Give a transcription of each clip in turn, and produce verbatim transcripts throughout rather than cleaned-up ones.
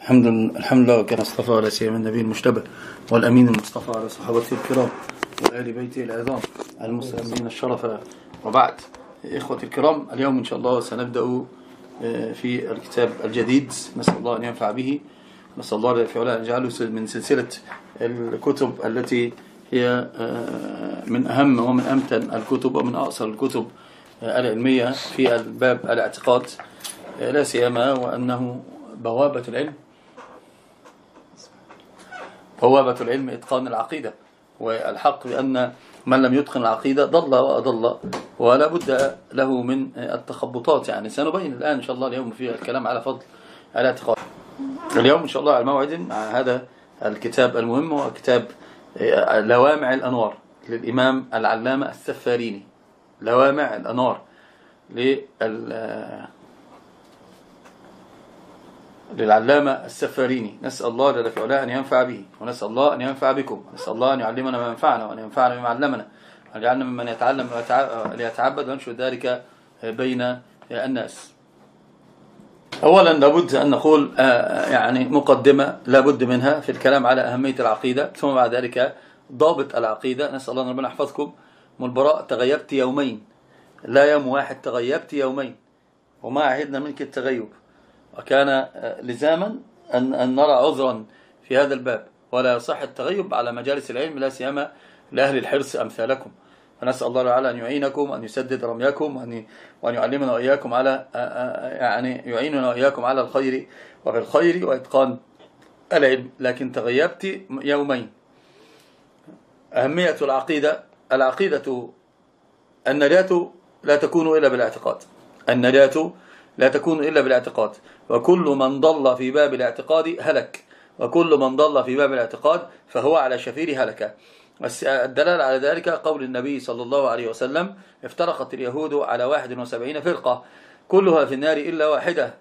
الحمد لله الحمد لله وكان اصطفى على سيما النبي المجتبى والأمين المصطفى على صحابته الكرام وآل بيته العظام المسلمين الشرفاء، وبعد. إخوتي الكرام، اليوم إن شاء الله سنبدأ في الكتاب الجديد، نسأل الله أن ينفع به، نسأل الله أن يجعله من سلسلة الكتب التي هي من أهم ومن أمتن الكتب ومن أقصر الكتب العلمية في الباب الاعتقاد، لا سيما وأنه بوابة العلم بوابة العلم إتقان العقيدة. والحق بأن من لم يتقن العقيدة ضل وأضل ولا بد له من التخبطات. يعني سنبين الآن إن شاء الله اليوم في الكلام على فضل الاعتقاد. اليوم إن شاء الله على موعد مع هذا الكتاب المهم، هو كتاب لوامع الأنوار للإمام العلامة السفاريني. لوامع الأنوار لل للعلامة السفاريني. نسأل الله جل في علاه أن ينفع به، ونسأل الله أن ينفع بكم، ونسأل الله أن يعلمنا ما ينفعنا وأن ينفعنا بما علمنا، وأن يجعلنا ممن يتعلم ليتعبد وينشر ذلك بين الناس. أولا لابد أن نقول يعني مقدمة لابد منها في الكلام على أهمية العقيدة، ثم بعد ذلك ضابط العقيدة. نسأل الله أن ربنا يحفظكم. والبراء تغيبت يومين، لا يوم واحد، تغيبت يومين وما عهدنا منك التغيب، وكان لزاما أن, أن نرى عذرا في هذا الباب، ولا يصح التغيب على مجالس العلم، لا سيما لأهل الحرص أمثالكم. فنسأل الله تعالى أن يعينكم، أن يسدد رميكم، وأن, وأن يعلمنا وإياكم على يعني يعيننا وإياكم على الخير وفي الخير وإتقان العلم. لكن تغيبت يومين. أهمية العقيدة. العقيدة النجاة لا تكون إلا بالاعتقاد. النجاة لا تكون إلا بالاعتقاد، وكل من ضل في باب الاعتقاد هلك، وكل من ضل في باب الاعتقاد فهو على شفير هلكة. الدلالة على ذلك قول النبي صلى الله عليه وسلم: افترقت اليهود على واحد وسبعين فرقة كلها في النار إلا واحدة.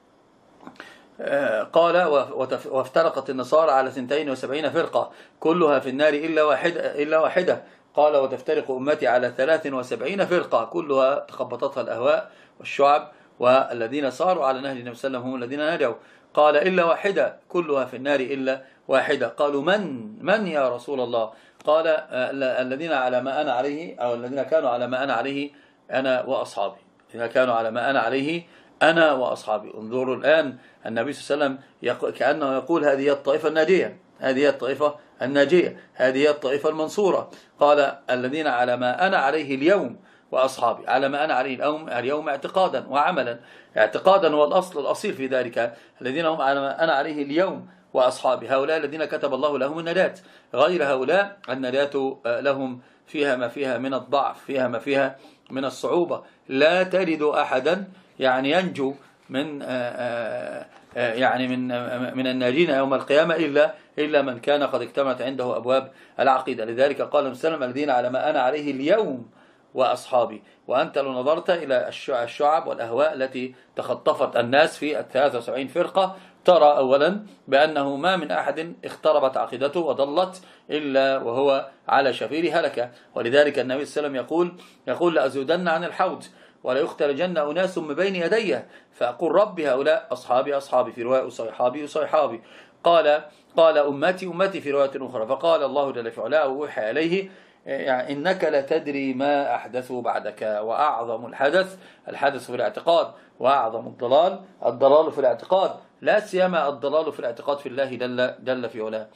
قال: وافترقت النصارى على اثنتين وسبعين فرقة كلها في النار إلا واحدة إلا واحدة. قال: وتفترق أمتي على ثلاث وسبعين فرقة كلها تخبطتها الأهواء والشعب، والذين صاروا على نهج النبي صلى الله عليه وسلم هم الذين نجوا. قال: إلا واحدة كلها في النار إلا واحدة. قالوا: من من يا رسول الله؟ قال: الذين على ما أنا عليه، أو الذين كانوا على ما أنا عليه أنا وأصحابي. الذين كانوا على ما أنا عليه أنا وأصحابي. انظروا الآن النبي صلى الله عليه وسلم كأنه يقول: هذه الطائفة الناجية، هذه الطائفة الناجية، هذه الطائفة المنصورة. قال: الذين على ما أنا عليه اليوم وأصحابي. على ما أنا عليه اليوم, اليوم اعتقادا وعملا. اعتقادا هو الأصل الأصيل في ذلك. الذين هم على ما أنا عليه اليوم وأصحابي، هؤلاء الذين كتب الله لهم النجاة. غير هؤلاء النجاة لهم فيها ما فيها من الضعف، فيها ما فيها من الصعوبة. لا تجد أحدا يعني ينجو من يعني من من الناجين يوم القيامة إلا إلا من كان قد اكتملت عنده أبواب العقيدة. لذلك قال مسلم: الذين على ما أنا عليه اليوم وأصحابي. وأنت لو نظرت إلى الشعب والأهواء التي تخطفت الناس في الثلاث وسبعين فرقة، ترى أولا بأنه ما من أحد اختربت عقيدته وضلت إلا وهو على شفير هلكة. ولذلك النبي صلى الله عليه وسلم يقول يقول لأزودن عن الحوض ولا يختلجن أناس من بين يدي فأقول: ربي هؤلاء أصحابي أصحابي، في رواية صيحابي صيحابي. قال قال أمتي أمتي في رواية أخرى. فقال الله جل في علاه ووحي إليه: يعني إنك لتدري ما أحدثوا بعدك، وأعظم الحدث الحدث في الاعتقاد، وأعظم الضلال الضلال في الاعتقاد، لا سيما الضلال في الاعتقاد في الله جل, جل في علاه.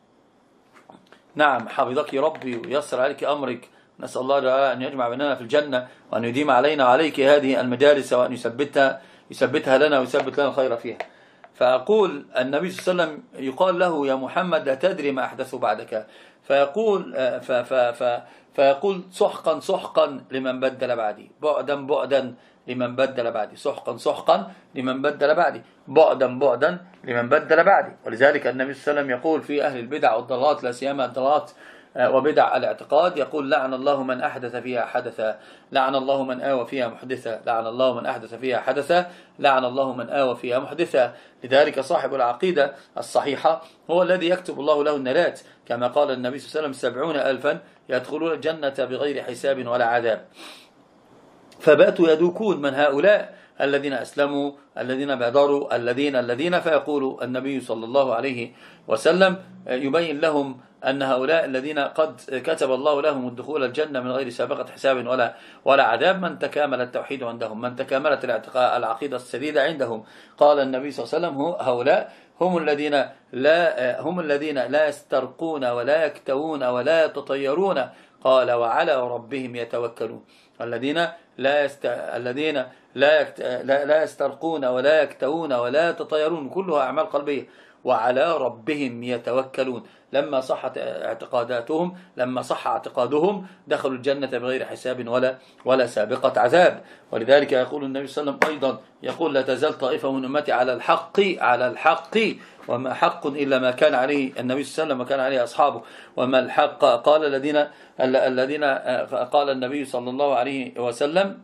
نعم، حفظك ربي ويسر عليك أمرك. نسأل الله أن يجمع بيننا في الجنة، وأن يديم علينا وعليك هذه المجالس، وأن يثبتها يثبتها لنا ويثبت لنا الخير فيها. فأقول النبي صلى الله عليه وسلم يقال له: يا محمد لا تدري ما أحدثوا بعدك. فيقول ف ف ف فيقول: سحقا سحقا لمن بدل بعدي، بعدا بعدا لمن بدل بعدي، سحقا سحقا لمن بدل بعدي، بعدا بعدا لمن بدل بعدي. ولذلك النبي صلى الله عليه وسلم يقول في أهل البدع والضلالات، لا سيما الضلالات وبدع الاعتقاد، يقول: لعن الله من أحدث فيها حدثا، لعن الله من آوى فيها محدثا، لعن الله من أحدث فيها حدثا، لعن الله من آوى فيها محدثا. لذلك صاحب العقيدة الصحيحة هو الذي يكتب الله له النجاة، كما قال النبي صلى الله عليه وسلم: سبعون ألفا يدخلون الجنة بغير حساب ولا عذاب. فباتوا يدوكون من هؤلاء الذين أسلموا، الذين بادروا، الذين الذين فيقول النبي صلى الله عليه وسلم يبين لهم أن هؤلاء الذين قد كتب الله لهم الدخول الجنة من غير سابقة حساب ولا ولا عذاب من تكامل التوحيد عندهم، من تكاملت العقيدة السديدة عندهم. قال النبي صلى الله عليه وسلم هؤلاء هم الذين لا هم الذين لا يسترقون ولا يكتوون ولا يتطيرون. قال وعلى ربهم يتوكلون. الذين لا يست... الذين لا, يكت... لا لا يسترقون ولا يكتوون ولا يتطيرون، كلها أعمال قلبية. وعلى ربهم يتوكلون، لما صحت اعتقاداتهم لما صح اعتقادهم دخلوا الجنة بغير حساب ولا ولا سابقة عذاب. ولذلك يقول النبي صلى الله عليه وسلم أيضا، يقول لا تزال طائفة من أمتي على الحق على الحق وما حق إلا ما كان عليه النبي صلى الله عليه وسلم وكان عليه أصحابه. وما الحق؟ قال الذين الذين قال النبي صلى الله عليه وسلم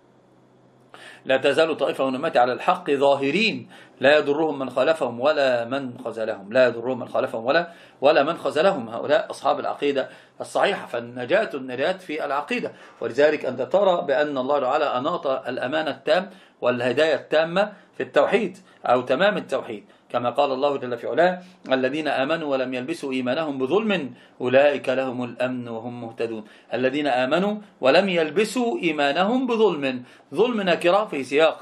لا تزال طائفة من أمتي على الحق ظاهرين لا يضرهم من خالفهم ولا من خذلهم لا يضرهم من خالفهم ولا ولا من خذلهم. هؤلاء أصحاب العقيدة الصحيحة. فالنجاة النجاة في العقيدة. ولذلك أنت ترى بأن الله تعالى أناط الأمانة التام والهداية التامة في التوحيد أو تمام التوحيد، كما قال الله جل في علاه الذين آمنوا ولم يلبسوا إيمانهم بظلم أولئك لهم الأمن وهم مهتدون. الذين آمنوا ولم يلبسوا إيمانهم بظلم، ظلم نكرة في سياق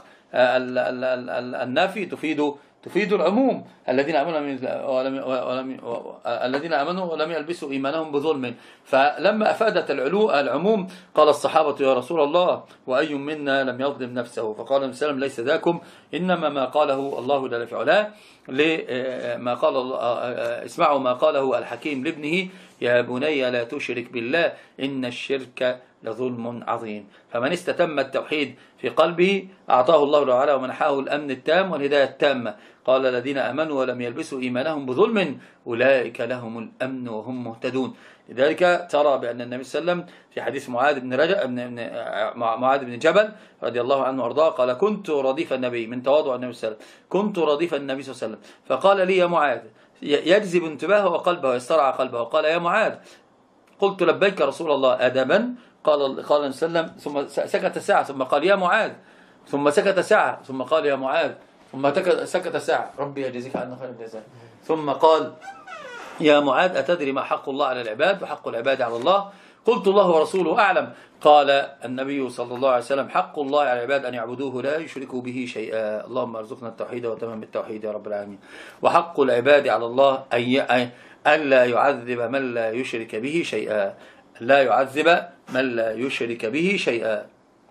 النفي تفيد تفيد العموم. الذين آمنوا ولم ولم الذين آمنوا ولم يلبسوا إيمانهم بظلم. فلما أفادت العموم قال الصحابة يا رسول الله وأي منا لم يظلم نفسه؟ فقال النبي صلى الله عليه وسلم ليس ذاكم، إنما ما قاله الله جل في علاه لما قال اسمعوا ما قاله الحكيم لابنه يا بني لا تشرك بالله إن الشرك لظلم عظيم. فمن استتم التوحيد في قلبه أعطاه الله تعالى ومنحه الأمن التام والهداية التامة. قال الذين آمنوا ولم يلبسوا إيمانهم بظلم أولئك لهم الأمن وهم مهتدون. لذلك ترى بأن النبي صلى الله عليه وسلم في حديث معاذ بن رجب معاذ بن جبل رضي الله عنه وارضاه قال كنت رديف النبي، من تواضع النبي صلى الله عليه وسلم، كنت رديف النبي صلى الله عليه وسلم فقال لي يا معاذ، يجذب انتباهه وقلبه ويسترعى قلبه، قال يا معاذ، قلت لبيك رسول الله أدبا؟ قال قال النبي صلى الله عليه وسلم ثم سكت ساعة ثم قال يا معاذ، ثم سكت ساعة ثم قال يا معاذ، ثم سكت ساعة ربي يجزيك عنا خير الجزاء، ثم قال يا معاذ أتدري ما حق الله على العباد وحق العباد على الله؟ قلت الله ورسوله أعلم. قال النبي صلى الله عليه وسلم حق الله على العباد أن يعبدوه لا يشركوا به شيئا. اللهم ارزقنا التوحيد وتمام التوحيد يا رب العالمين. وحق العباد على الله أن لا يعذب من لا يشرك به شيئا، لا يعذب من لا يشرك به شيئا.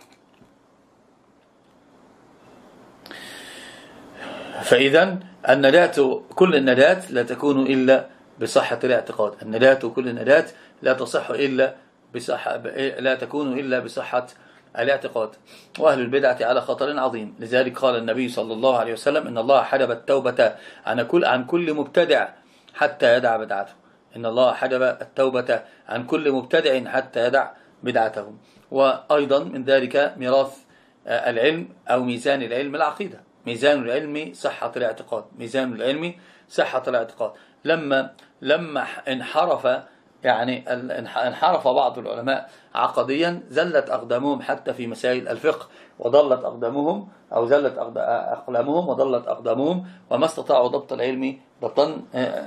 فإذا النجاة كل النجاة لا تكون إلا بصحة الاعتقاد. النجاة كل النجاة لا تصح إلا بصحة لا تكون إلا بصحة الاعتقاد. وأهل البدعة على خطر عظيم. لذلك قال النبي صلى الله عليه وسلم إن الله حجب التوبة عن كل عن كل مبتدع حتى يدع بدعته. إن الله حجب التوبة عن كل مبتدع حتى يدع بدعته. وأيضا من ذلك ميراث العلم أو ميزان العلم العقيدة. ميزان العلم صحة الاعتقاد. ميزان العلم صحة الاعتقاد. لما لما انحرف يعني انحرف بعض العلماء عقديا زلت أقدامهم حتى في مسائل الفقه، وضلت أقدامهم أو زلت أقلامهم وضلت أقدامهم، وما استطاعوا ضبط العلم ضبطا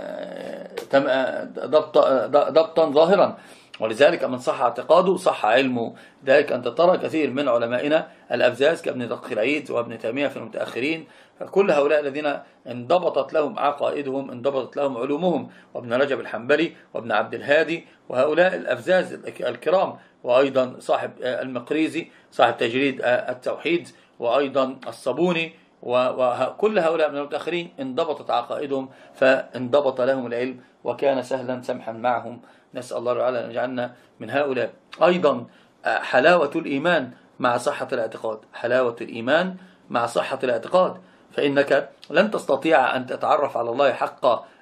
ضبطا ظاهرا. ولذلك من صح اعتقاده صح علمه. ذلك أنت ترى كثير من علمائنا الأبزاز كابن دقيق العيد وابن تيمية في المتأخرين، كل هؤلاء الذين انضبطت لهم عقائدهم انضبطت لهم علومهم، وابن رجب الحنبلي وابن عبد الهادي وهؤلاء الأبزاز الكرام، وأيضا صاحب المقريزي صاحب تجريد التوحيد، وأيضا الصابوني، وكل هؤلاء من المتأخرين انضبطت عقائدهم فانضبط لهم العلم وكان سهلا سمحا معهم. نسأل الله تعالى أن يجعلنا من هؤلاء. أيضا حلاوة الإيمان مع صحة الاعتقاد. حلاوة الإيمان مع صحة الاعتقاد. فإنك لن تستطيع أن تتعرف على الله حق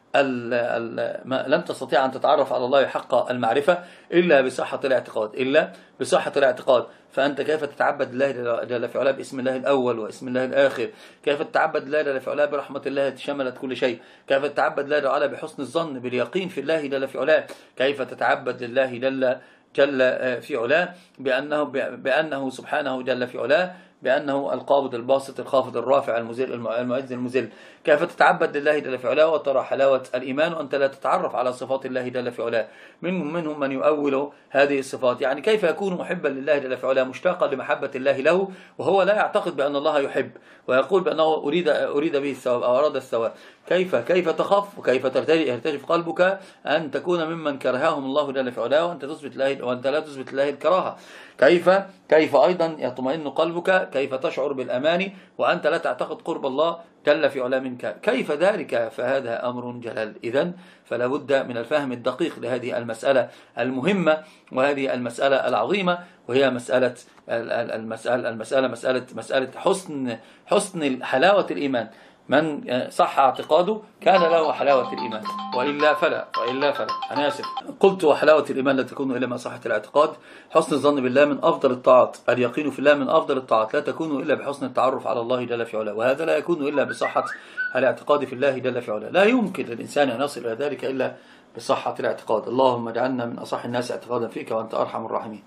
لن تستطيع أن تتعرف على الله حق المعرفة إلا بصحة الاعتقاد إلا بصحة الاعتقاد. فأنت كيف تتعبد الله جل في علاه باسم الله الأول واسم الله الآخر؟ كيف تتعبد الله جل في علاه برحمة الله التي شملت كل شيء؟ كيف تتعبد الله جل وعلا بحسن الظن باليقين في الله جل في علاه؟ كيف تتعبد لله جل جل في علاه بأنه, بأنه سبحانه جل في علاه بأنه القابض الباسط الخافض الرافع المذل المعز المذل. كيف تتعبد لله جل في علاه وترى حلاوة الإيمان وأنت لا تتعرف على صفات الله جل في علاه؟ منهم منهم من يؤول هذه الصفات، يعني كيف يكون محبا لله جل في علاه مشتاقا لمحبة الله له وهو لا يعتقد بأن الله يحب، ويقول بأنه أريد أريد به الثواب أو أراد الثواب؟ كيف كيف تخاف وكيف ترتجف قلبك أن تكون ممن كرههم الله جل في علاه وأنت تثبت له وأنت لا تثبت له الكراهة؟ كيف كيف أيضا يطمئن قلبك؟ كيف تشعر بالأمان وأنت لا تعتقد قرب الله جل في علاه منك؟ كيف ذلك؟ فهذا أمر جلل. إذن فلا بد من الفهم الدقيق لهذه المسألة المهمة وهذه المسألة العظيمة، وهي مسألة المسألة المسألة مسألة مسألة حسن حسن حلاوة الإيمان. من صح اعتقاده كان له حلاوة الإيمان، وإلا فلا وإلا فلا أنا آسف قلت وحلاوة الإيمان لا تكون إلا مع صحة الاعتقاد. حسن الظن بالله من أفضل الطاعات، اليقين في الله من أفضل الطاعات، لا تكون إلا بحسن التعرف على الله جل في علاه، وهذا لا يكون إلا بصحة الاعتقاد في الله جل في علاه. لا يمكن للإنسان أن يصل إلى ذلك إلا بصحة الاعتقاد. اللهم اجعلنا من أصح الناس اعتقادا فيك وأنت أرحم الراحمين.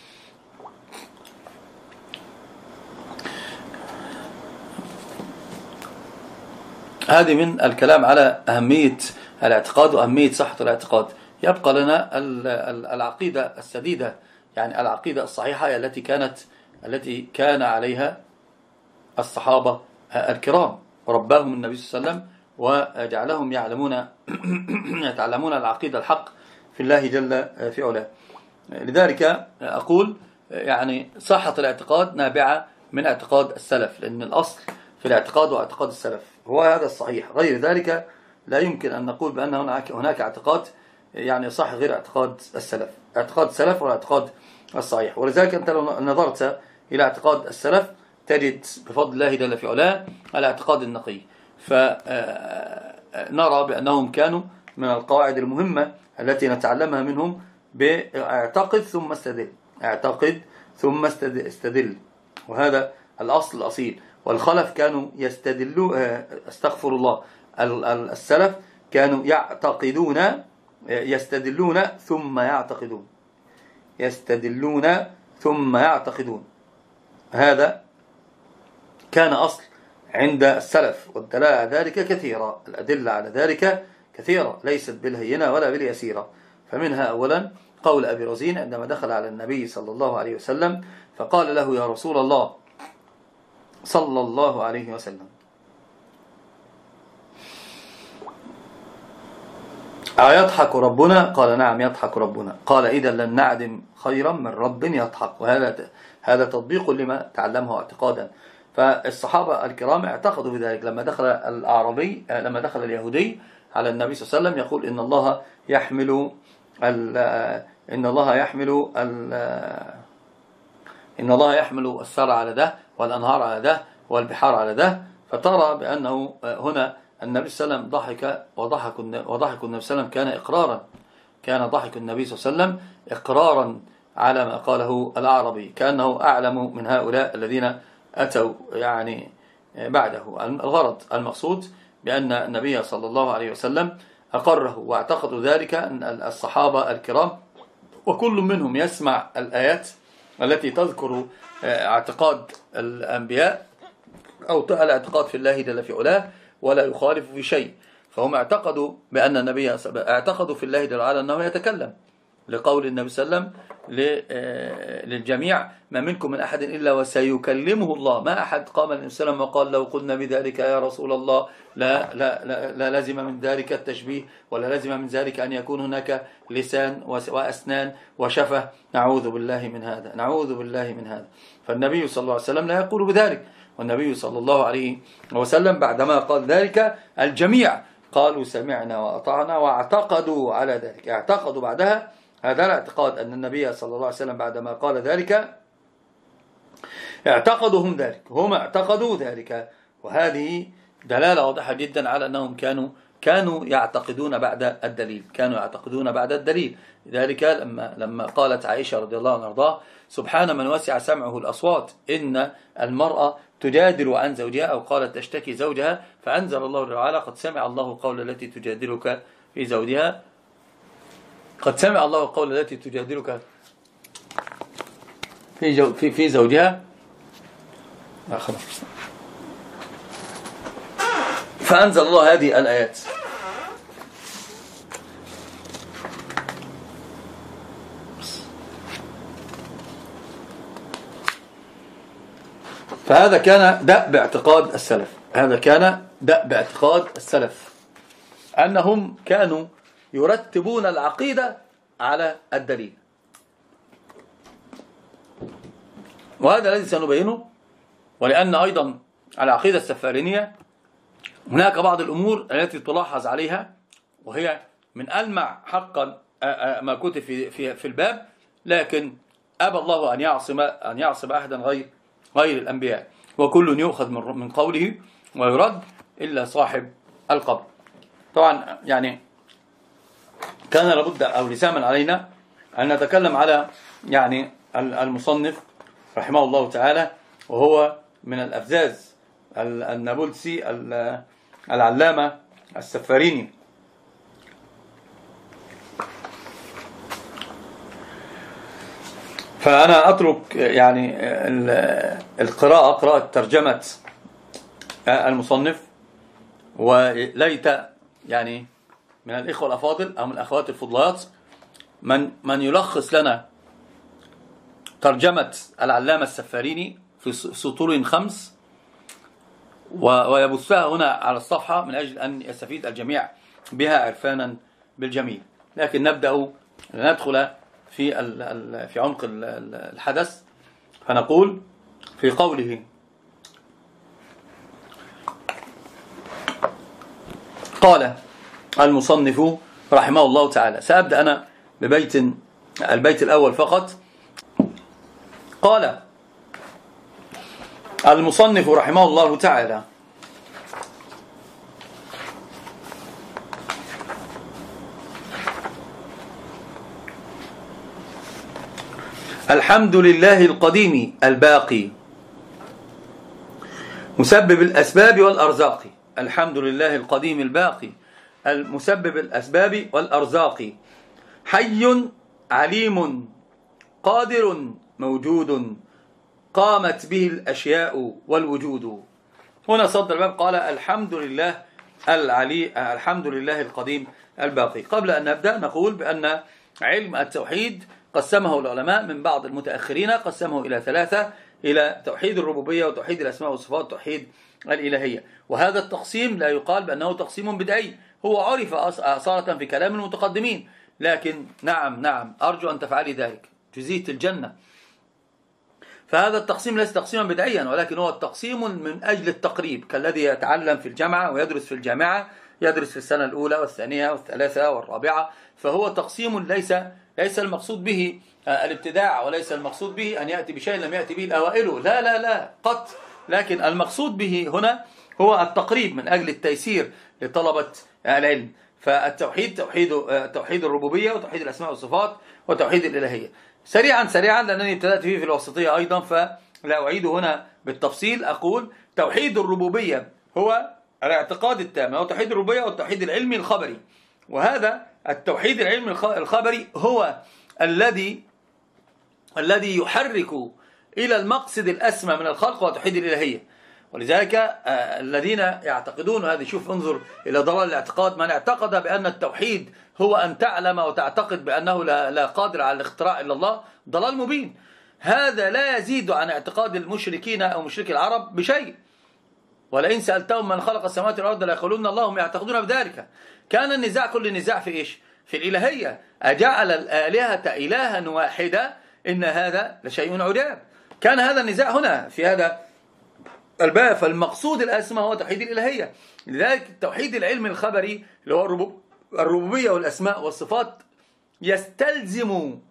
هذه من الكلام على أهمية الاعتقاد وأهمية صحة الاعتقاد. يبقى لنا العقيدة السديدة، يعني العقيدة الصحيحة التي كانت التي كان عليها الصحابة الكرام ورباهم النبي صلى الله عليه وسلم وجعلهم يعلمون يتعلمون العقيدة الحق في الله جل في علاه. لذلك أقول يعني صحة الاعتقاد نابعة من اعتقاد السلف، لأن الأصل في الاعتقاد واعتقاد السلف هو هذا الصحيح. غير ذلك لا يمكن أن نقول بأن هناك هناك اعتقاد يعني صح غير اعتقاد السلف. اعتقاد السلف والاعتقاد الصحيح. ولذلك أنت لو نظرت إلى اعتقاد السلف تجد بفضل الله جل في علاه الاعتقاد النقي، فنرى بأنهم كانوا من القواعد المهمة التي نتعلمها منهم باعتقد ثم استدل، اعتقد ثم استدل، وهذا الأصل الأصيل. والخلف كانوا يستدلون، استغفر الله، السلف كانوا يعتقدون يستدلون ثم يعتقدون، يستدلون ثم يعتقدون. هذا كان أصل عند السلف، والدلالة على ذلك كثيرة، الأدلة على ذلك كثيرة ليست بالهينة ولا باليسيرة. فمنها أولا قول أبي رزين عندما دخل على النبي صلى الله عليه وسلم فقال له: يا رسول الله صلى الله عليه وسلم، أيضحك ربنا؟ قال: نعم يضحك ربنا. قال: إذا لن نعدم خيرا من رب يضحك. وهذا هذا تطبيق لما تعلمه اعتقادا. فالصحابة الكرام اعتقدوا بذلك. لما دخل الأعرابي لما دخل اليهودي على النبي صلى الله عليه وسلم يقول: إن الله يحمل إن الله يحمل إن الله يحمل الثرى على ده والأنهار على ده والبحار على ده. فترى بأنه هنا النبي صلى الله عليه وسلم ضحك وضحك وضحك النبي صلى الله عليه وسلم كان إقرارا، كان ضحك النبي صلى الله عليه وسلم إقرارا على ما قاله الأعرابي، كأنه أعلم من هؤلاء الذين أتوا يعني بعده. الغرض المقصود بأن النبي صلى الله عليه وسلم أقره واعتقدوا ذلك أن الصحابة الكرام وكل منهم يسمع الآيات التي تذكر اعتقاد الأنبياء أو الاعتقاد في الله جل في علاه ولا يخالف في شيء. فهم اعتقدوا بأن النبي اعتقدوا في الله جل وعلا أنه يتكلم، لقول النبي صلى الله عليه وسلم للجميع: ما منكم من أحد إلا وسيكلمه الله. ما أحد قام النبي صلى الله عليه وسلم وقال: لو قلنا بذلك يا رسول الله لا, لا, لا, لا لازم من ذلك التشبيه، ولا لازم من ذلك أن يكون هناك لسان وأسنان وشفة. نعوذ بالله من هذا، نعوذ بالله من هذا. فالنبي صلى الله عليه وسلم لا يقول بذلك. والنبي صلى الله عليه وسلم بعدما قال ذلك الجميع قالوا: سمعنا وأطعنا، واعتقدوا على ذلك، اعتقدوا بعدها. هذا الاعتقاد أن النبي صلى الله عليه وسلم بعدما قال ذلك اعتقدوا هم ذلك، هم اعتقدوا ذلك. وهذه دلالة واضحة جدا على أنهم كانوا كانوا يعتقدون بعد الدليل، كانوا يعتقدون بعد الدليل. لذلك لما لما قالت عائشة رضي الله عنها وارضاها: سبحان من وسع سمعه الأصوات، إن المرأة تجادل عن زوجها، أو قالت تشتكي زوجها، فأنزل الله تعالى: قد سمع الله قول التي تجادلك في زوجها، قد سمع الله قول التي تجادلك في, جو في, في زوجها خلاص. فأنزل الله هذه الآيات. فهذا كان دأب اعتقاد السلف، هذا كان دأب اعتقاد السلف، أنهم كانوا يرتبون العقيدة على الدليل. وهذا الذي سنبينه. ولأن أيضا العقيدة السفارينية هناك بعض الأمور التي تلاحظ عليها، وهي من ألمع حقا ما كتب في في في الباب، لكن أبى الله أن يعصم أن يعصم أحدا غير غير الأنبياء، وكل يؤخذ من قوله ويرد إلا صاحب القبر. طبعا يعني كان لابد أو لزاما علينا أن نتكلم على يعني المصنف رحمه الله تعالى، وهو من الأفزاز النابلسي العلامة السفاريني. فأنا أترك يعني القراءة قراءة ترجمة المصنف، وليت يعني من الإخوة الأفاضل أو من الأخوات الفضلات من من يلخص لنا ترجمة العلامة السفاريني في سطور خمس ويبثها هنا على الصفحة من أجل أن يستفيد الجميع بها عرفانا بالجميل. لكن نبدأ ندخل في في عمق الحدث. فنقول في قوله: قال المصنف رحمه الله تعالى. سأبدأ أنا ببيت البيت الأول فقط. قال المصنف رحمه الله تعالى: الحمد لله القديم الباقي مسبب الأسباب والأرزاق. الحمد لله القديم الباقي المسبب الأسباب والأرزاق، حي عليم قادر موجود قامت به الأشياء والوجود. هنا صدر الباب قال الحمد لله العلي الحمد لله القديم الباقي. قبل أن نبدأ نقول بأن علم التوحيد قسمه العلماء من بعض المتأخرين، قسمه إلى ثلاثة: إلى توحيد الربوبية وتوحيد الأسماء والصفات وتوحيد الإلهية. وهذا التقسيم لا يقال بأنه تقسيم بدعي، هو عرف أصالة في كلام المتقدمين، لكن نعم نعم أرجو أن تفعلي ذلك جزيت الجنة. فهذا التقسيم ليس تقسيما بدعيا، ولكن هو التقسيم من أجل التقريب، كالذي يتعلم في الجامعة ويدرس في الجامعة، يدرس في السنة الأولى والثانية والثالثة والرابعة. فهو تقسيم ليس ليس المقصود به الابتداع، وليس المقصود به أن يأتي بشيء لم يأتي به الأوائل، لا لا لا قط، لكن المقصود به هنا هو التقريب من أجل التيسير لطلبة العلم. فالتوحيد توحيد توحيد الربوبية وتوحيد الأسماء والصفات وتوحيد الإلهية. سريعا سريعا لأنني ابتدأت فيه في الوسطية أيضا، فلا أعيد هنا بالتفصيل. أقول توحيد الربوبية هو الاعتقاد التام، هو توحيد الربوبية والتوحيد العلمي الخبري. وهذا التوحيد العلمي الخبري هو الذي الذي يحرك إلى المقصد الأسمى من الخلق وتوحيد الإلهية. ولذلك آه الذين يعتقدون هذا، شوف انظر إلى ضلال الاعتقاد، من اعتقد بأن التوحيد هو أن تعلم وتعتقد بأنه لا, لا قادر على الاختراع إلا الله، ضلال مبين. هذا لا يزيد عن اعتقاد المشركين أو مشركي العرب بشيء. ولئن سألتهم من خلق السماوات والأرض ليقولون الله، هم يعتقدون بذلك. كان النزاع كل النزاع في إيش؟ في الإلهية. أجعل الآلهة إلها واحدة إن هذا لشيء عجاب. كان هذا النزاع هنا في هذا الباب. فالمقصود الأسمى هو توحيد الإلهية. لذلك التوحيد العلمي الخبري اللي هو الربوبية والأسماء والصفات يستلزم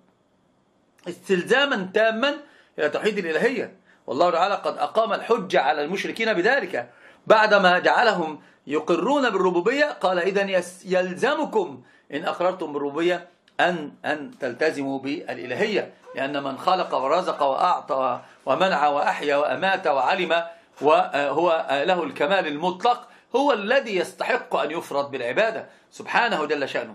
استلزاما تاما إلى توحيد الإلهية. والله تعالى قد أقام الحجة على المشركين بذلك، بعدما جعلهم يقرون بالربوبية قال إذن يلزمكم إن أقررتم بالربوبية أن أن تلتزموا بالإلهية، لأن من خلق ورزق وأعطى ومنع وأحيا وأمات وعلم وهو له الكمال المطلق هو الذي يستحق أن يفرض بالعبادة سبحانه جل شأنه.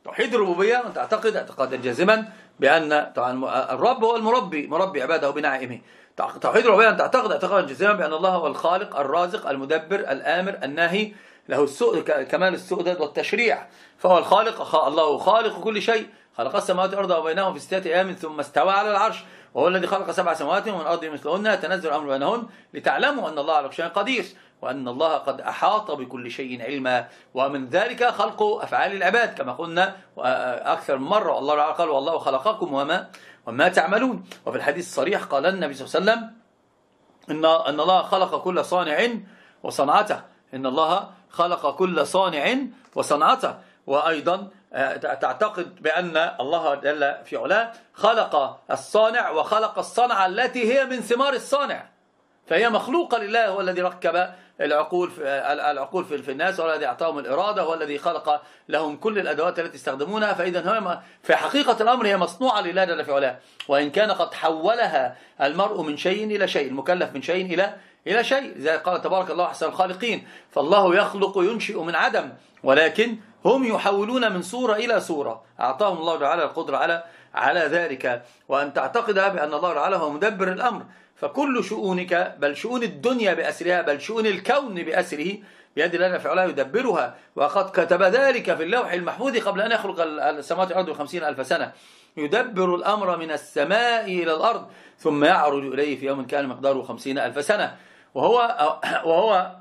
توحيد الربوبية أن تعتقد اعتقادا جازما بأن طبعا الرب هو المربي مربي عباده بنعمه. توحيد الربوبية أن تعتقد اعتقادا جازما بأن الله هو الخالق الرازق المدبر الآمر الناهي، له السؤدد كمال السؤدد والتشريع. فهو الخالق، الله خالق كل شيء، خلق السماوات والأرض وبينهم في ستة أيام ثم استوى على العرش، وهو الذي خلق سبع سماوات ومن الأرض مثلهن تنزل الأمر بينهن لتعلموا أن الله على كل شيء قدير وأن الله قد أحاط بكل شيء علما. ومن ذلك خلق أفعال العباد كما قلنا أكثر من مرة، الله قال والله خلقكم وما وما تعملون. وفي الحديث الصريح قال النبي صلى الله عليه وسلم إن أن الله خلق كل صانع وصنعته، إن الله خلق كل صانع وصنعته. وأيضا تعتقد بأن الله جل في علاه خلق الصانع وخلق الصنعة التي هي من ثمار الصانع، فهي مخلوقة لله، هو الذي ركب العقول في العقول في الناس، هو الذي أعطاهم الإرادة، هو الذي خلق لهم كل الأدوات التي يستخدمونها. فإذا هي في حقيقة الأمر هي مصنوعة لله جل في علاه، وإن كان قد حولها المرء من شيء إلى شيء، المكلف من شيء إلى إلى شيء، زي قال تبارك الله أحسن الخالقين. فالله يخلق ينشئ من عدم، ولكن هم يحولون من صورة إلى صورة، أعطاهم الله تعالى القدرة على على ذلك. وأن تعتقد بأن الله تعالى هو مدبر الأمر، فكل شؤونك بل شؤون الدنيا بأسرها بل شؤون الكون بأسره بيد الله في علاه يدبرها، وقد كتب ذلك في اللوح المحفوظ قبل أن يخلق السماوات والأرض بخمسين ألف سنة. يدبر الأمر من السماء إلى الأرض ثم يعرج إليه في يوم كان مقداره خمسين ألف سنة. وهو وهو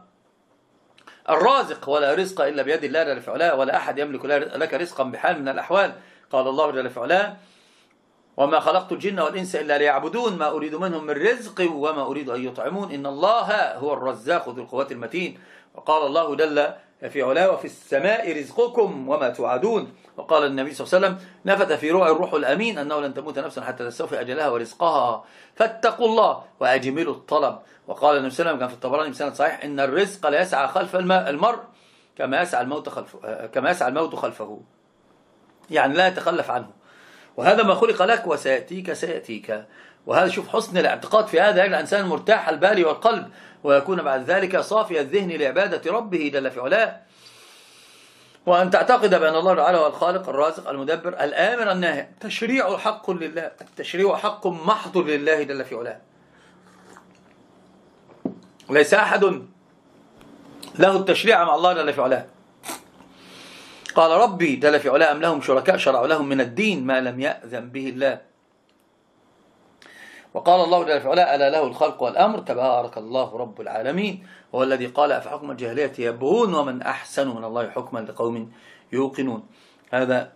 الرازق، ولا رزق إلا بيد الله جل في علاه، ولا أحد يملك لك رزقا بحال من الأحوال. قال الله جل في علاه وما خلقت الجن والإنس إلا ليعبدون ما أريد منهم من رزق وما أريد أن يطعمون إن الله هو الرزاق ذو القوة المتين. وقال الله جل في علاه وفي السماء رزقكم وما توعدون. وقال النبي صلى الله عليه وسلم نفث في روع الروح الأمين أنه لن تموت نفس حتى تستوفي أجلها ورزقها فاتقوا الله وأجملوا الطلب. وقال النبي صلى الله عليه وسلم كان في الطبراني بسند صحيح إن الرزق لا يسعى خلف المرء كما يسعى الموت خلفه كما يسعى الموت خلفه، يعني لا يتخلف عنه، وهذا ما خلق لك وسيأتيك سيأتيك. وهذا شوف حسن الاعتقاد في هذا، يجعل الإنسان مرتاح البال والقلب، ويكون بعد ذلك صافي الذهن لعبادة ربه جل في علاه. وأن تعتقد بأن الله تعالى هو الخالق الرازق المدبر الآمر الناهي. تشريع حق لله، التشريع حق محض لله جل في علاه، ليس أحد له التشريع مع الله جل في علاه. قال ربي جل في علاه أم لهم شركاء شرعوا لهم من الدين ما لم يأذن به الله. وقال الله جل في علاه ألا له الخلق والأمر تبارك الله رب العالمين. هو الذي قال أفحكم الجاهلية يبغون ومن أحسن من الله حكما لقوم يوقنون. هذا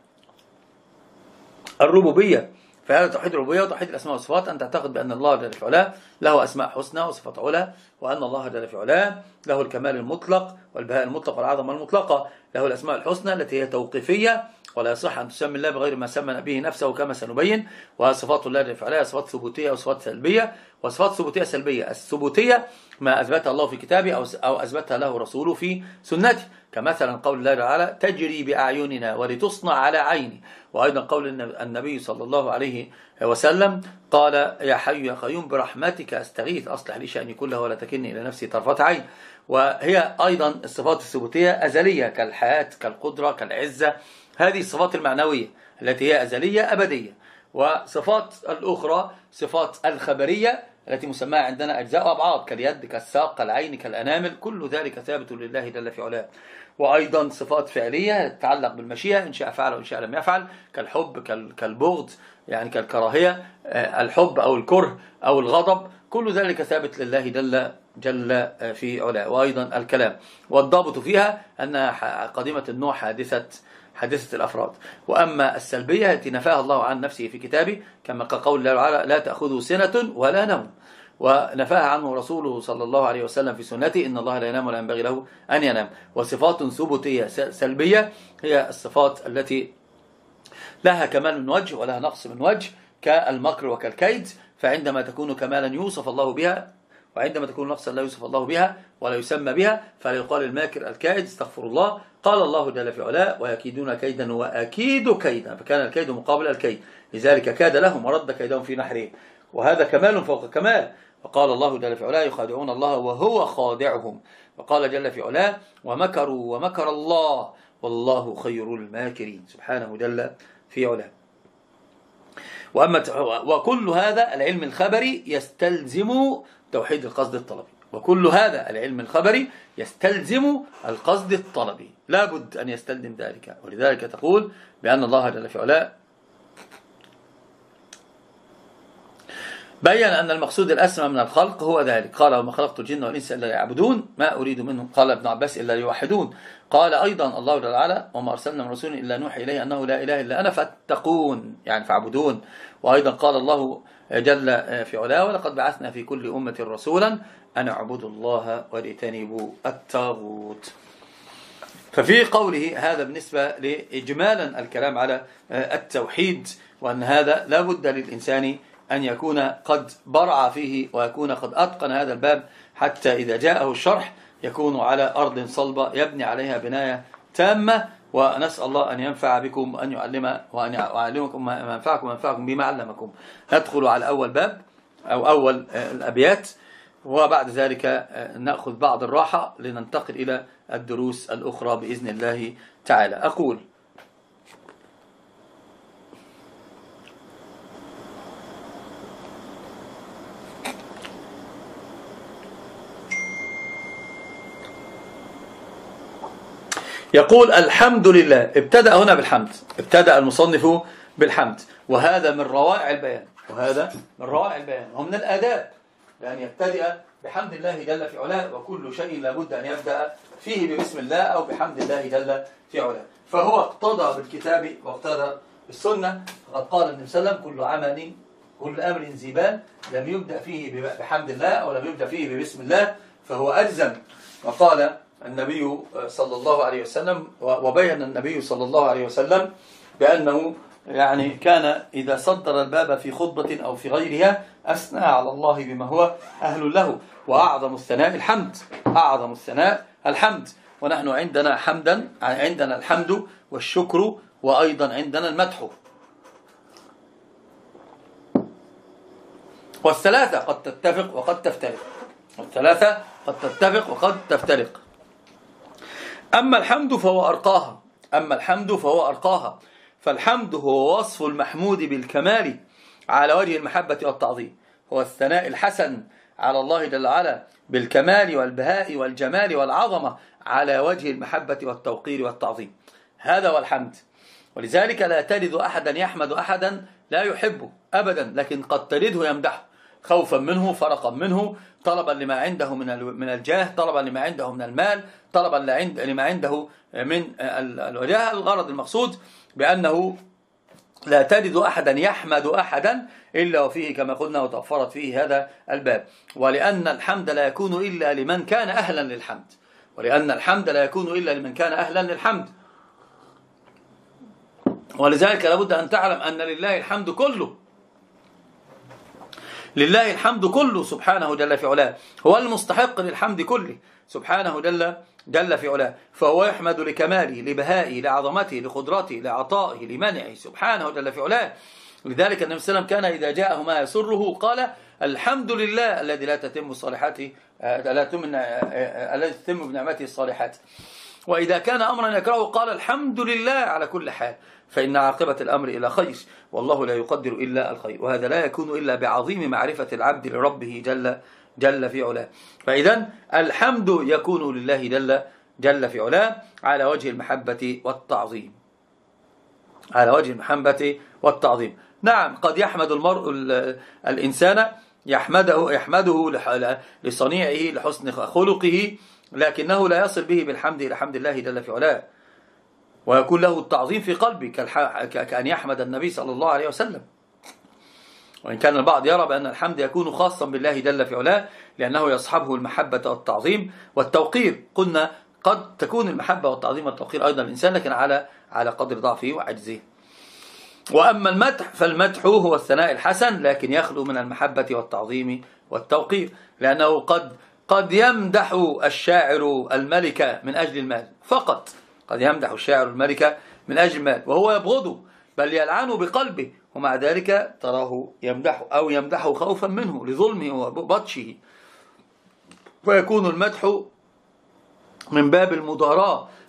الربوبية، فهذا توحيد الربوبية وتوحيد الأسماء والصفات. أن تعتقد بأن الله جل في علاه له أسماء حسنى وصفات علا، وأن الله جل في علاه له الكمال المطلق والبهاء المطلق والعظمة المطلقة، له الأسماء الحسنى التي هي توقيفية ولا يصح أن تسمي الله بغير ما سمى به نفسه كما سنبين. وصفات الله جل في علاه صفات ثبوتية وصفات سلبية. وصفات ثبوتية سلبية، الثبوتية ما أثبتها الله في كتابه أو أثبتها له رسوله في سنته، كمثلا قول الله تعالى تجري بأعيننا ولتصنع على عيني. وأيضا قول النبي صلى الله عليه وسلم قال يا حي يا قيوم برحمتك أستغيث أصلح لي شأني كله ولا تكلني إلى نفسي طرفة عين. وهي أيضا الصفات الثبوتية أزلية كالحياة كالقدرة كالعزة، هذه الصفات المعنوية التي هي أزلية أبدية. وصفات الأخرى صفات الخبرية التي مسماها عندنا أجزاء وأبعاد كاليد كالساق كالعين كالأنامل، كل ذلك ثابت لله جل في علاه. وأيضا صفات فعلية تتعلق بالمشيئة إن شاء فعل وإن شاء لم يفعل، كالحب كالبغض يعني كالكراهية، الحب أو الكره أو الغضب، كل ذلك ثابت لله جل جل في علاه. وأيضا الكلام، والضابط فيها أنها قديمة النوع حادثة حادثة الأفراد. وأما السلبية التي نفاها الله عن نفسه في كتابه كما قول الله تعالى لا تأخذه سنة ولا نوم، ونفاها عنه رسوله صلى الله عليه وسلم في سنته إن الله لا ينام ولا ينبغي له أن ينام. وصفات ثبوتية سلبية هي الصفات التي لها كمال من وجه ولها نقص من وجه كالمكر وكالكيد، فعندما تكون كمالا يوصف الله بها، وعندما تكون نقصا لا يوصف الله بها ولا يسمى بها، فلا يقال الماكر الكائد استغفر الله. قال الله جل في علاه ويكيدون كيدا وأكيد كيدا، فكان الكيد مقابل الكيد، لذلك كاد لهم ورد كيدهم في نحره، وهذا كمال فوق كمال. وقال الله جل في علاه يخادعون الله وهو خادعهم. وقال جل في علاه ومكروا ومكر الله والله خير الماكرين سبحانه جل في علاه. وأما وكل هذا العلم الخبري يستلزم توحيد القصد الطلبي، وكل هذا العلم الخبري يستلزم القصد الطلبي، لا بد أن يستلزم ذلك. ولذلك تقول بأن الله جل في علاه بيّن أن المقصود الأسمى من الخلق هو ذلك، قال وما خلقت الجن والإنس إلا ليعبدون ما أريد منهم، قال ابن عباس إلا ليوحدون، قال أيضا الله جل وعلا وما أرسلنا من رسول إلا نوحي إليه أنه لا إله إلا أنا فاتقون يعني فاعبدون. وأيضا قال الله جل في علاه ولقد بعثنا في كل أمة رسولا أن اعبدوا الله واجتنبوا الطاغوت. ففي قوله هذا بالنسبة لإجمالا الكلام على التوحيد، وأن هذا لا بد للإنسان أن يكون قد برع فيه ويكون قد أتقن هذا الباب، حتى إذا جاءه الشرح يكون على أرض صلبة يبني عليها بناية تامة. ونسأل الله أن ينفع بكم وأن يعلم وأن يعلمكم ما ينفعكم وينفعكم بما علمكم. ندخل على أول باب أو أول الأبيات، وبعد ذلك نأخذ بعض الراحة لننتقل إلى الدروس الأخرى بإذن الله تعالى. أقول يقول الحمد لله. ابتدأ هنا بالحمد، ابتدأ المصنف بالحمد، وهذا من روائع البيان، وهذا من روائع البيان ومن الآداب لأن يبتدئ بحمد الله جل في علاه، وكل شيء لابد أن يبدأ فيه ببسم الله أو بحمد الله جل في علاه. فهو اقتضى بالكتاب واقتضى بالسنة. قد قال النبي صلى الله عليه وسلم كل عمل كل أمر زبال لم يبدأ فيه بحمد الله أو لم يبدأ فيه ببسم الله فهو أجزم. وقال النبي صلى الله عليه وسلم وبين النبي صلى الله عليه وسلم بأنه يعني كان إذا صدر الباب في خطبة أو في غيرها أثنى على الله بما هو أهل له، وأعظم الثناء الحمد، أعظم الثناء الحمد. ونحن عندنا حمدا، عندنا الحمد والشكر، وأيضا عندنا المدح. والثلاثة قد تتفق وقد تفترق، والثلاثة قد تتفق وقد تفترق. أما الحمد فهو أرقاها، أما الحمد فهو أرقاها فالحمد هو وصف المحمود بالكمال على وجه المحبة والتعظيم، هو الثناء الحسن على الله جل وعلا بالكمال والبهاء والجمال والعظمة على وجه المحبة والتوقير والتعظيم، هذا هو الحمد. ولذلك لا تجد أحدا يحمد أحدا لا يحبه أبدا، لكن قد تجده يمدحه خوفا منه، فرقا منه، طلبا لما عنده من الجاه، طلبا لما عنده من المال، طلبا لما عنده من الوجاه. الغرض المقصود بأنه لا تجد أحدا يحمد أحدا إلا وفيه كما قلنا وتوفرت فيه هذا الباب. ولأن الحمد لا يكون إلا لمن كان أهلا للحمد، ولأن الحمد لا يكون إلا لمن كان أهلا للحمد. ولذلك لابد أن تعلم أن لله الحمد كله، لله الحمد كله سبحانه جل في علاه، هو المستحق للحمد كله سبحانه جل جل في علاه. فهو يحمد لكماله، لبهائه، لعظمته، لقدرته، لعطائه، لمنعه سبحانه جل في علاه. لذلك النبي صلى الله عليه وسلم كان إذا جاءه ما يسره قال الحمد لله الذي لا تتم صالحاته لا تتم الذي تتم بنعمته الصالحات. وإذا كان أمرا يكرهه قال الحمد لله على كل حال، فإن عاقبة الأمر إلى خير، والله لا يقدر إلا الخير. وهذا لا يكون إلا بعظيم معرفة العبد لربه جل جل في علاه. فإذا الحمد يكون لله جل جل في علاه على وجه المحبة والتعظيم، على وجه المحبة والتعظيم. نعم قد يحمد المرء الإنسان يحمده يحمده لصنيعه لحسن خلقه، لكنه لا يصل به بالحمد إلى حمد الله جل في علاه، ويكون له التعظيم في قلبه كأن يحمد النبي صلى الله عليه وسلم. وإن كان البعض يرى بأن الحمد يكون خاصا بالله جل في علاه لأنه يصحبه المحبة والتعظيم والتوقير. قلنا قد تكون المحبة والتعظيم والتوقير أيضا الإنسان، لكن على على قدر ضعفه وعجزه. وأما المدح فالمدح هو الثناء الحسن، لكن يخلو من المحبة والتعظيم والتوقير، لأنه قد قد يمدح الشاعر الملكة من أجل المال فقط، قد يمدح الشاعر الملكة من أجل المال وهو يبغضه بل يلعنه بقلبه، ومع ذلك تراه يمدحه أو يمدحه خوفا منه لظلمه وبطشه. ويكون المدح من باب المضاراة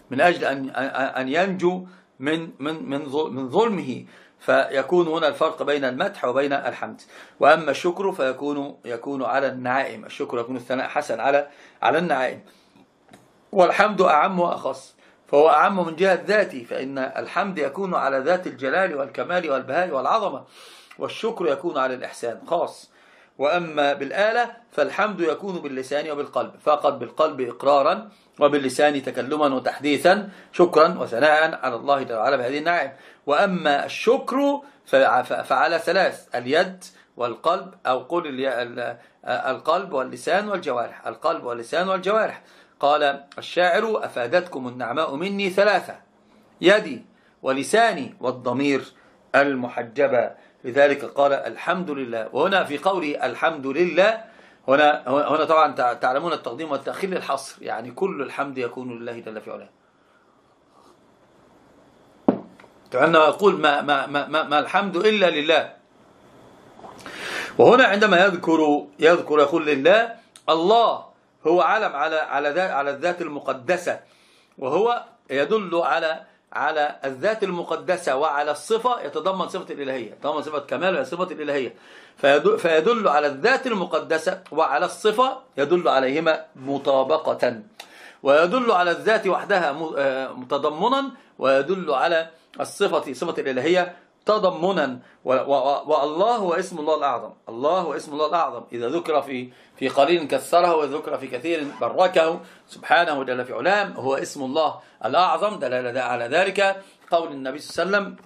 من أجل أن أن ينجو من من من من ظلمه. فيكون هنا الفرق بين المدح وبين الحمد. وأما الشكر فيكون يكون على النعائم، الشكر يكون الثناء حسن على على النعائم، والحمد أعم وأخص، فهو أعم من جهة ذاته، فإن الحمد يكون على ذات الجلال والكمال والبهاء والعظمة، والشكر يكون على الإحسان خاص. وأما بالآلة فالحمد يكون باللسان وبالقلب، فقط بالقلب إقرارا وباللسان تكلما وتحديثا شكرا وثناء على الله جل وعلا بهذه النعم. وأما الشكر فعلى ثلاث: اليد والقلب، أو قل القلب واللسان والجوارح، القلب واللسان والجوارح. قال الشاعر: أفادتكم النعماء مني ثلاثة: يدي ولساني والضمير المحجبة. لذلك قال الحمد لله. وهنا في قوله الحمد لله، هنا هنا طبعا تعلمون التقديم والتأخير للحصر، يعني كل الحمد يكون لله جل في علاه. كأنه يقول ما, ما, ما, ما الحمد إلا لله. وهنا عندما يذكر يذكر يقول لله، الله هو علم على على على الذات المقدسة، وهو يدل على على الذات المقدسة وعلى الصفة، يتضمن صفة الإلهية، يتضمن صفة كمال وصفة الإلهية، فيدل على الذات المقدسة وعلى الصفة، يدل عليهما مطابقة، ويدل على الذات وحدها متضمنا، ويدل على الصفة صفة الإلهية تضمنا. والله هو اسم الله الأعظم، الله هو اسم الله الأعظم، إذا ذكر في في قليل كثره وإذا ذكر في كثير بركه سبحانه جل في علام، هو اسم الله الأعظم. دلالة على ذلك قول النبي صلى الله عليه وسلم: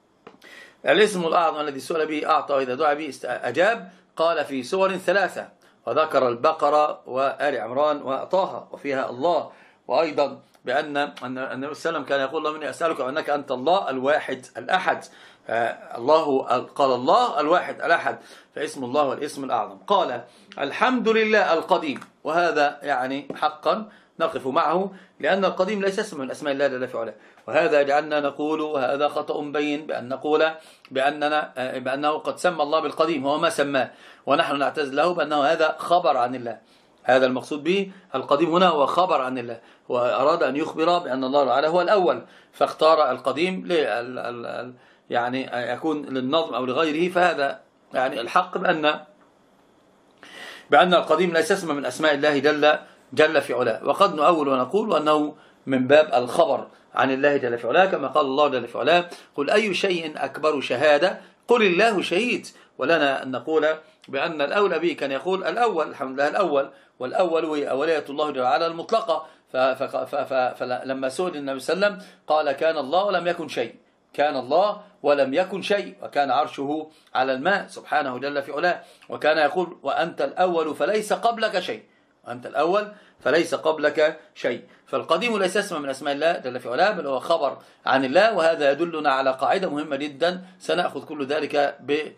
الاسم الأعظم الذي سئل به أعطى وإذا دعا به أجاب. قال في سور ثلاثة، وذكر البقرة وآل عمران وطه وفيها الله. وأيضا بأن النبي صلى الله عليه وسلم كان يقول: اللهم إني أسألك أنك أنت الله الواحد الأحد. الله قال الله الواحد الأحد، فاسم الله والاسم الأعظم. قال الحمد لله القديم، وهذا يعني حقا نقف معه، لأن القديم ليس اسم من أسماء الله جل في علاه. وهذا جعلنا نقول، وهذا خطأ بين، بأن نقول بأننا بأنه قد سمى الله بالقديم، هو ما سماه، ونحن نعتز له بأنه هذا خبر عن الله. هذا المقصود به القديم هنا هو خبر عن الله، وأراد أن يخبر بأن الله تعالى هو الأول، فاختار القديم ل يعني يكون للنظم أو لغيره. فهذا يعني الحق بأن بأن القديم ليس اسم من أسماء الله جل جل في علاه. وقد نؤول ونقول أنه من باب الخبر عن الله جل في علاه، كما قال الله جل في علاه: قل أي شيء أكبر شهادة قل الله شهيد. ولنا أن نقول بأن الأولى به كان يقول الأول، الحمد لله الأول، والأول هي أولية الله جل وعلا المطلقة. فلما سئل النبي صلى الله عليه وسلم قال: كان الله ولم يكن شيء، كان الله ولم يكن شيء، وكان عرشه على الماء سبحانه جل في علاه. وكان يقول: وأنت الأول فليس قبلك شيء، وأنت الأول فليس قبلك شيء. فالقديم ليس اسم من أسماء الله جل في علاه، بل هو خبر عن الله. وهذا يدلنا على قاعدة مهمة جدا، سنأخذ كل ذلك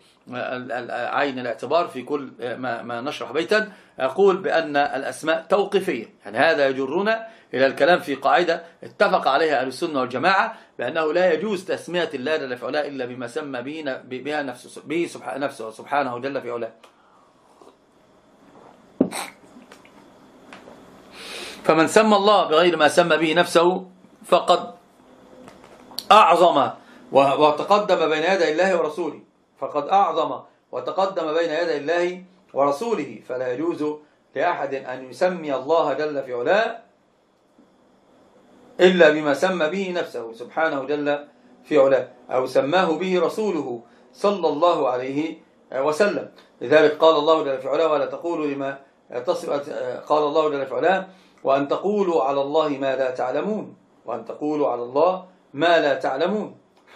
بعين الاعتبار في كل ما, ما نشرح بيتا. أقول بأن الأسماء توقيفية، يعني هذا يجرنا إلى الكلام في قاعدة اتفق عليها أهل السنة والجماعة، بأنه لا يجوز تسمية الله جل في علاه إلا بما سمى به بها نفسه, به نفسه سبحانه جل في علاه. فمن سمى الله بغير ما سمى به نفسه فقد أعظم وتقدم بين يدي الله ورسوله، فقد أعظم وتقدم بين يدي الله ورسوله. فلا يجوز لأحد أن يسمي الله جل في علاه إلا بما سمى به نفسه سبحانه جل في علاه، أو سماه به رسوله صلى الله عليه وسلم. لذلك قال الله جل في علاه: ولا تقولوا لما تصف، قال الله جل في علاه: وأن تقولوا على الله ما لا تعلمون، وأن تقولوا على الله ما لا تعلمون.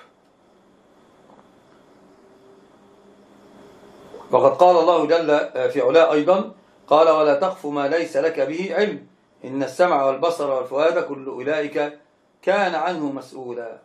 وقد قال الله جل في علاه أيضا، قال: ولا تقف ما ليس لك به علم، إن السمع والبصر والفؤاد كل أولئك كان عنه مسؤولا.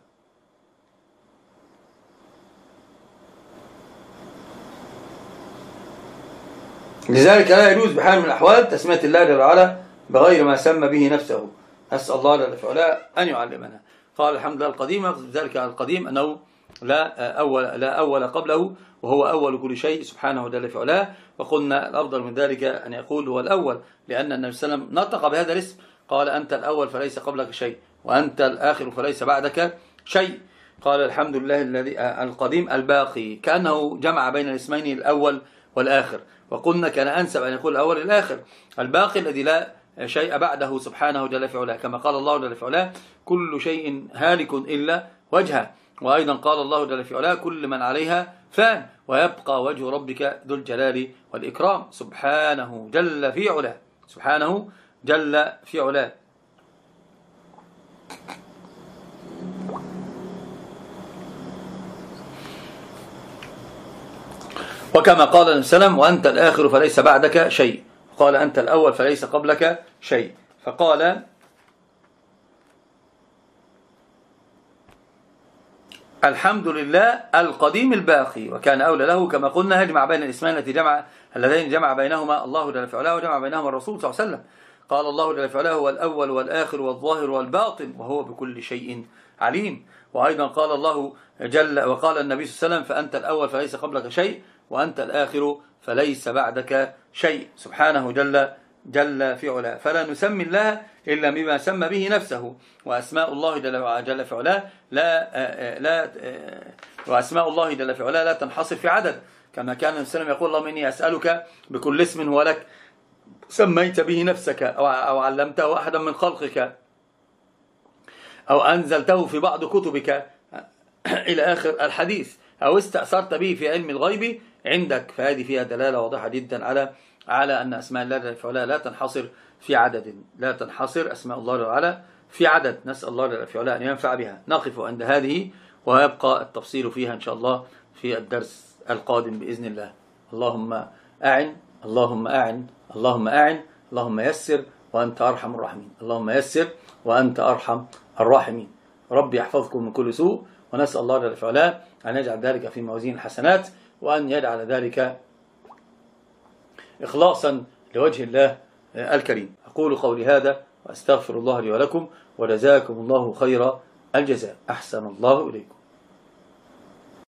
لذلك لا يجوز بحال من الأحوال تسمية الله جل وعلا بغير ما سمى به نفسه. نسأل الله جل في علاه أن يعلمنا. قال الحمد لله القديم، ذلك القديم أنه لا أول, لا أول قبله، وهو أول كل شيء سبحانه جل في علاه. وقلنا الأفضل من ذلك أن يقول هو الأول، لأن النبي صلى الله عليه وسلم نطق بهذا الاسم، قال: أنت الأول فليس قبلك شيء، وأنت الآخر فليس بعدك شيء. قال الحمد لله الذي القديم الباقي، كأنه جمع بين الاسمين الأول والآخر، وقلنا كان أنسب أن يقول الأول الآخر. الباقي الذي لا شيء بعده سبحانه جل في علاه، كما قال الله جل في علاه كل شيء هالك إلا وجهه. وأيضا قال الله جل في علاه كل من عليها فان ويبقى وجه ربك ذو الجلال والإكرام، سبحانه جل في علاه، سبحانه جل في علاه. وكما قال النبي صلى الله عليه وسلم وأنت الآخر فليس بعدك شيء، قال أنت الأول فليس قبلك شيء. فقال الحمد لله القديم الباقي، وكان أولى له كما قلنا يجمع بين الاسمين التي جمع اللذين جمع بينهما الله جل في علاه وجمع بينهما الرسول صلى الله عليه وسلم. قال الله جل في علاه هو الأول والآخر والظاهر والباطن وهو بكل شيء عليم. وأيضا قال الله جل وقال النبي صلى الله عليه وسلم فأنت الأول فليس قبلك شيء وأنت الآخر فليس بعدك شيء، سبحانه جل جل في علاه. فلا نسمي الله إلا بما سمى به نفسه، وأسماء الله جل في علاه لا لا وأسماء الله جل في علاه لا تنحصر في عدد، كما كان النبي صلى الله عليه وسلم يقول اللهم إني أسألك بكل اسم هو لك سميت به نفسك أو علمته أحدا من خلقك أو أنزلته في بعض كتبك إلى آخر الحديث، أو استأثرت به في علم الغيب عندك. فهذه فيها دلالة واضحة جدا على على أن أسماء الله جل في علاه لا تنحصر في عدد، لا تنحصر أسماء الله جل وعلا في عدد. نسأل الله جل في علاه أن ينفع بها. نقف عند هذه ويبقى التفصيل فيها إن شاء الله في الدرس القادم بإذن الله. اللهم أعن اللهم أعن اللهم أعن اللهم يسر وأنت أرحم الراحمين، اللهم يسر وأنت أرحم الراحمين. ربي يحفظكم من كل سوء، ونسأل الله جل في علاه أن يجعل ذلك في موازين الحسنات، وأن يجعل ذلك إخلاصا لوجه الله الكريم. أقول قولي هذا وأستغفر الله لي ولكم، وجزاكم الله خير الجزاء. أحسن الله إليكم.